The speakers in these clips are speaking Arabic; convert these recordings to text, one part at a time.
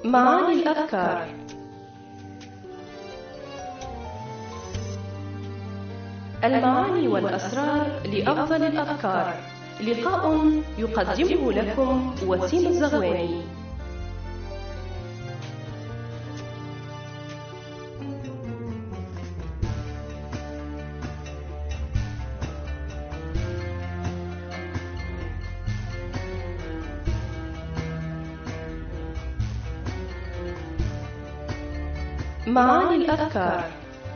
معاني الأذكار. المعاني والأسرار لأفضل الأذكار. لقاء يقدمه لكم وسيم الزغواني. معاني الأذكار.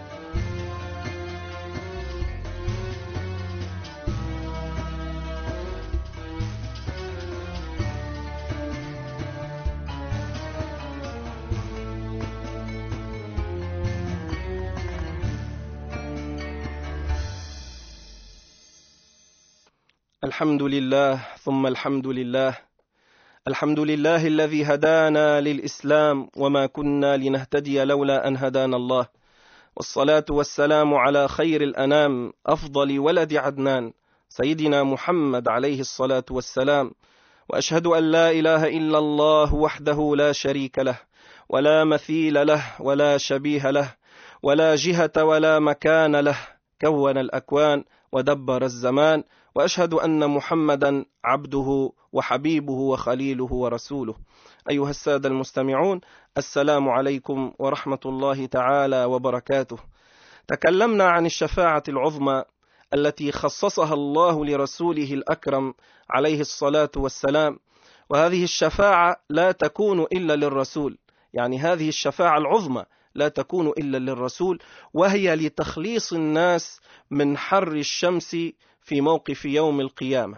الحمد لله ثم الحمد لله. الحمد لله الذي هدانا للإسلام وما كنا لنهتدي لولا أن هدانا الله، والصلاة والسلام على خير الأنام أفضل ولد عدنان سيدنا محمد عليه الصلاة والسلام. وأشهد أن لا إله إلا الله وحده لا شريك له ولا مثيل له ولا شبيه له ولا جهة ولا مكان له، كون الأكوان ودبر الزمان. وأشهد أن محمدا عبده وحبيبه وخليله ورسوله. أيها السادة المستمعون، السلام عليكم ورحمة الله تعالى وبركاته. تكلمنا عن الشفاعة العظمى التي خصصها الله لرسوله الأكرم عليه الصلاة والسلام، وهذه الشفاعة لا تكون إلا للرسول، يعني هذه الشفاعة العظمى لا تكون إلا للرسول، وهي لتخليص الناس من حر الشمس في موقف يوم القيامة.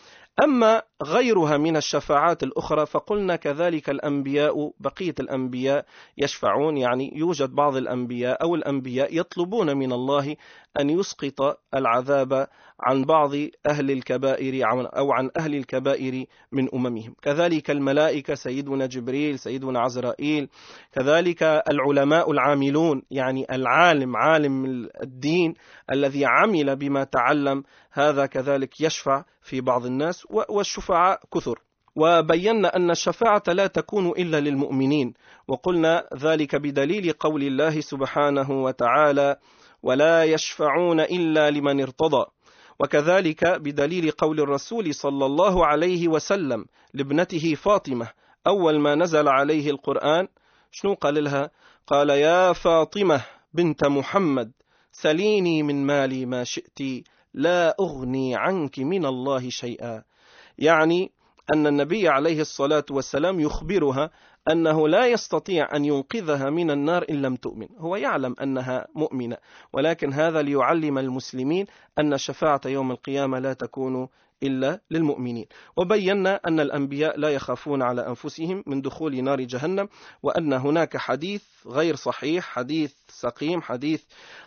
أما غيرها من الشفاعات الأخرى فقلنا كذلك الأنبياء، بقية الأنبياء يشفعون، يعني يوجد بعض الأنبياء أو الأنبياء يطلبون من الله أن يسقط العذاب عن بعض أهل الكبائر أو عن أهل الكبائر من أممهم. كذلك الملائكة، سيدنا جبريل، سيدنا عزرائيل، كذلك العلماء العاملون، يعني العالم، عالم الدين الذي عمل بما تعلم، هذا كذلك يشفع في بعض الناس، والشفعاء كثر. وبينا أن الشفاعة لا تكون إلا للمؤمنين، وقلنا ذلك بدليل قول الله سبحانه وتعالى: ولا يشفعون إلا لمن ارتضى. وكذلك بدليل قول الرسول صلى الله عليه وسلم لابنته فاطمة أول ما نزل عليه القرآن، شنو قال لها؟ قال: يا فاطمة بنت محمد سليني من مالي ما شئت لا أغني عنك من الله شيئا. يعني أن النبي عليه الصلاة والسلام يخبرها أنه لا يستطيع أن ينقذها من النار إن لم تؤمن. هو يعلم أنها مؤمنة، ولكن هذا ليعلم المسلمين أن الشفاعة يوم القيامة لا تكون إلا للمؤمنين. وبينا أن الأنبياء لا يخافون على أنفسهم من دخول نار جهنم، وأن هناك حديث غير صحيح، حديث سقيم، حديث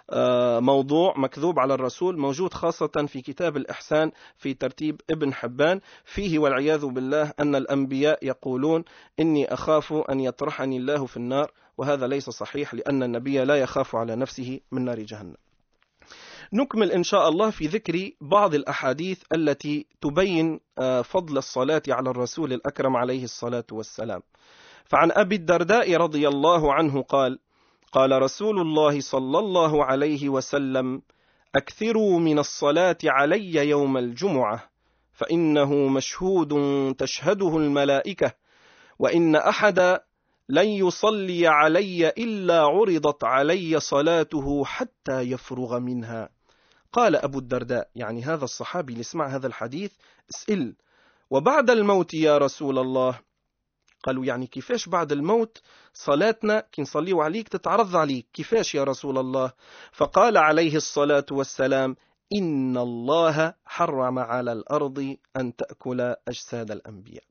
موضوع مكذوب على الرسول، موجود خاصة في كتاب الإحسان في ترتيب ابن حبان، فيه والعياذ بالله أن الأنبياء يقولون: إني أخاف أن يطرحني الله في النار، وهذا ليس صحيح، لأن النبي لا يخاف على نفسه من نار جهنم. نكمل إن شاء الله في ذكر بعض الأحاديث التي تبين فضل الصلاة على الرسول الأكرم عليه الصلاة والسلام. فعن أبي الدرداء رضي الله عنه قال: قال رسول الله صلى الله عليه وسلم: أكثروا من الصلاة علي يوم الجمعة، فإنه مشهود تشهده الملائكة، وإن أحد لن يصلي علي إلا عرضت علي صلاته حتى يفرغ منها. قال أبو الدرداء، يعني هذا الصحابي اللي سمع هذا الحديث، اسئل: وبعد الموت يا رسول الله؟ قالوا: يعني كيفاش بعد الموت صلاتنا كي نصليوا عليك تتعرض عليك، كيفاش يا رسول الله؟ فقال عليه الصلاة والسلام: إن الله حرم على الأرض أن تأكل أجساد الأنبياء.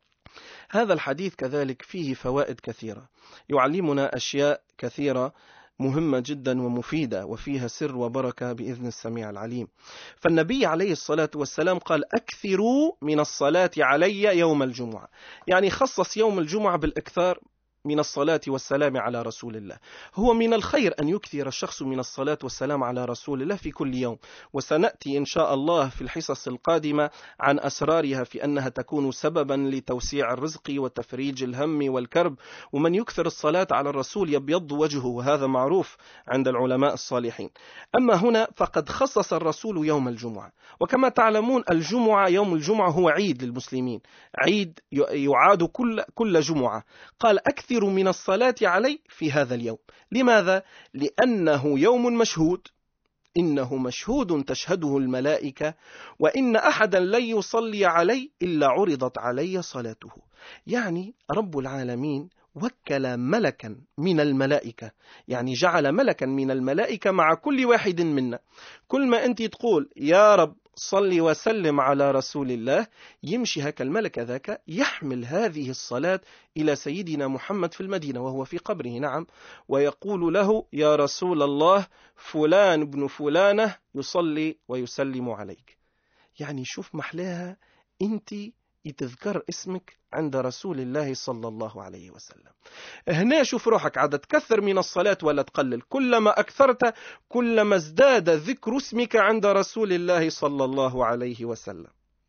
هذا الحديث كذلك فيه فوائد كثيرة، يعلمنا أشياء كثيرة مهمة جدا ومفيدة، وفيها سر وبركة بإذن السميع العليم. فالنبي عليه الصلاة والسلام قال: أكثروا من الصلاة علي يوم الجمعة، يعني خصص يوم الجمعة بالإكثار من الصلاة والسلام على رسول الله. هو من الخير أن يكثر الشخص من الصلاة والسلام على رسول الله في كل يوم، وسنأتي إن شاء الله في الحصص القادمة عن أسرارها في أنها تكون سببا لتوسيع الرزق وتفريج الهم والكرب. ومن يكثر الصلاة على الرسول يبيض وجهه، وهذا معروف عند العلماء الصالحين. أما هنا فقد خصص الرسول يوم الجمعة، وكما تعلمون الجمعة يوم الجمعة هو عيد للمسلمين، عيد يعاد كل جمعة. قال أكثر من الصلاة علي في هذا اليوم. لماذا؟ لأنه يوم مشهود، إنه مشهود تشهده الملائكة، وإن أحدا لن يصلي علي إلا عرضت علي صلاته. يعني رب العالمين وكل ملكا من الملائكة، يعني جعل ملكا من الملائكة مع كل واحد منا. كل ما أنت تقول يا رب صلي وسلم على رسول الله، يمشي هكا الملك ذاك يحمل هذه الصلاة إلى سيدنا محمد في المدينة وهو في قبره، نعم، ويقول له يا رسول الله فلان ابن فلانة يصلي ويسلم عليك. يعني شوف محلاها أنت تذكر اسمك عند رسول الله صلى الله عليه وسلم. هنا شوف روحك عاد تكثر من الصلاة ولا تقلل، كلما أكثرت كلما ازداد ذكر اسمك عند رسول الله صلى الله عليه وسلم.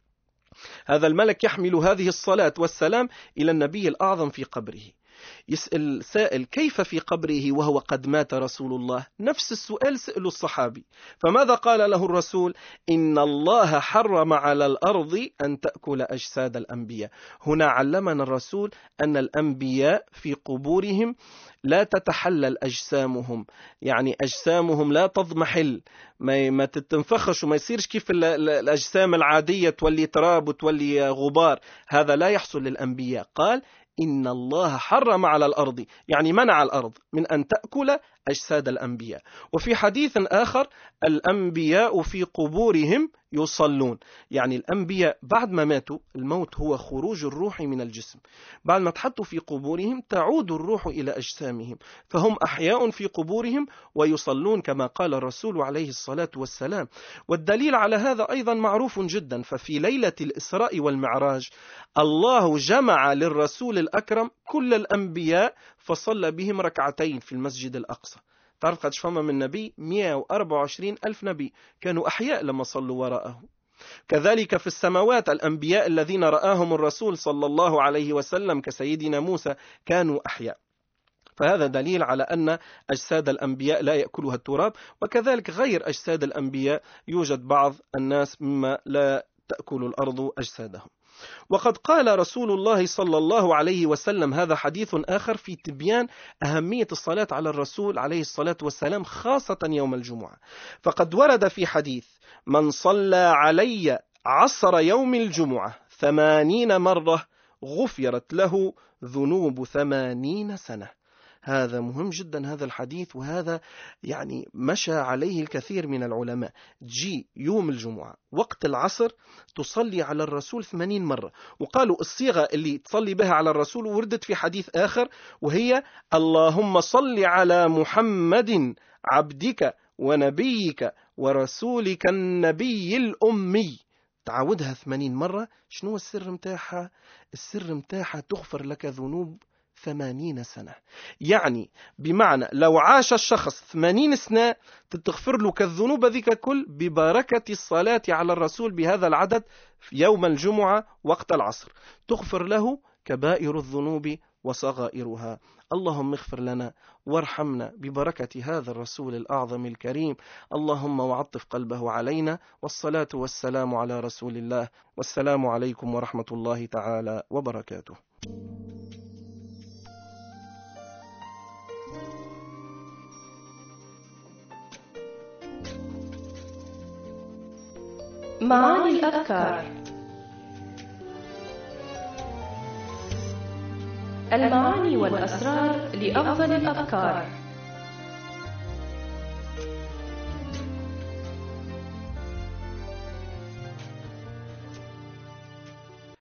هذا الملك يحمل هذه الصلاة والسلام إلى النبي الأعظم في قبره. يسأل سائل كيف في قبره وهو قد مات رسول الله؟ نفس السؤال سأل الصحابي، فماذا قال له الرسول؟ إن الله حرم على الأرض أن تأكل أجساد الأنبياء. هنا علمنا الرسول أن الأنبياء في قبورهم لا تتحلل أجسامهم، يعني أجسامهم لا تضمحل، ما تتنفخش وما يصيرش كيف الأجسام العادية تولي تراب وتولي غبار، هذا لا يحصل للأنبياء. قال إن الله حرم على الأرض، يعني منع الأرض من أن تأكل أجساد الأنبياء. وفي حديث آخر الأنبياء في قبورهم يصلون، يعني الأنبياء بعد ما ماتوا، الموت هو خروج الروح من الجسم، بعد ما تحطوا في قبورهم تعود الروح إلى أجسامهم، فهم أحياء في قبورهم ويصلون كما قال الرسول عليه الصلاة والسلام. والدليل على هذا أيضا معروف جدا، ففي ليلة الإسراء والمعراج الله جمع للرسول الأكرم كل الأنبياء فصلى بهم ركعتين في المسجد الأقصى. تعرف قد فما من نبي 124 ألف نبي كانوا أحياء لما صلوا وراءه. كذلك في السماوات الأنبياء الذين رآهم الرسول صلى الله عليه وسلم كسيدنا موسى كانوا أحياء. فهذا دليل على أن أجساد الأنبياء لا يأكلها التراب، وكذلك غير أجساد الأنبياء يوجد بعض الناس مما لا تأكل الأرض أجسادهم. وقد قال رسول الله صلى الله عليه وسلم، هذا حديث آخر في تبيان أهمية الصلاة على الرسول عليه الصلاة والسلام خاصة يوم الجمعة. فقد ورد في حديث من صلى علي عصر يوم الجمعة 80 مرة غفرت له ذنوب 80 سنة. هذا مهم جدا هذا الحديث، وهذا يعني مشى عليه الكثير من العلماء. جي يوم الجمعة وقت العصر تصلي على الرسول 80 مرة، وقالوا الصيغة اللي تصلي بها على الرسول وردت في حديث آخر، وهي اللهم صل على محمد عبدك ونبيك ورسولك النبي الأمي. تعودها 80 مرة. شنو السر متاعها؟ السر متاعها تغفر لك ذنوب 80 سنة، يعني بمعنى لو عاش الشخص 80 سنة تتغفر له كالذنوب ذيك كل ببركة الصلاة على الرسول بهذا العدد في يوم الجمعة وقت العصر، تغفر له كبائر الذنوب وصغائرها. اللهم اغفر لنا وارحمنا ببركة هذا الرسول الأعظم الكريم، اللهم وعطف قلبه علينا، والصلاة والسلام على رسول الله، والسلام عليكم ورحمة الله تعالى وبركاته. معاني الأذكار. المعاني والأسرار لأفضل الأذكار.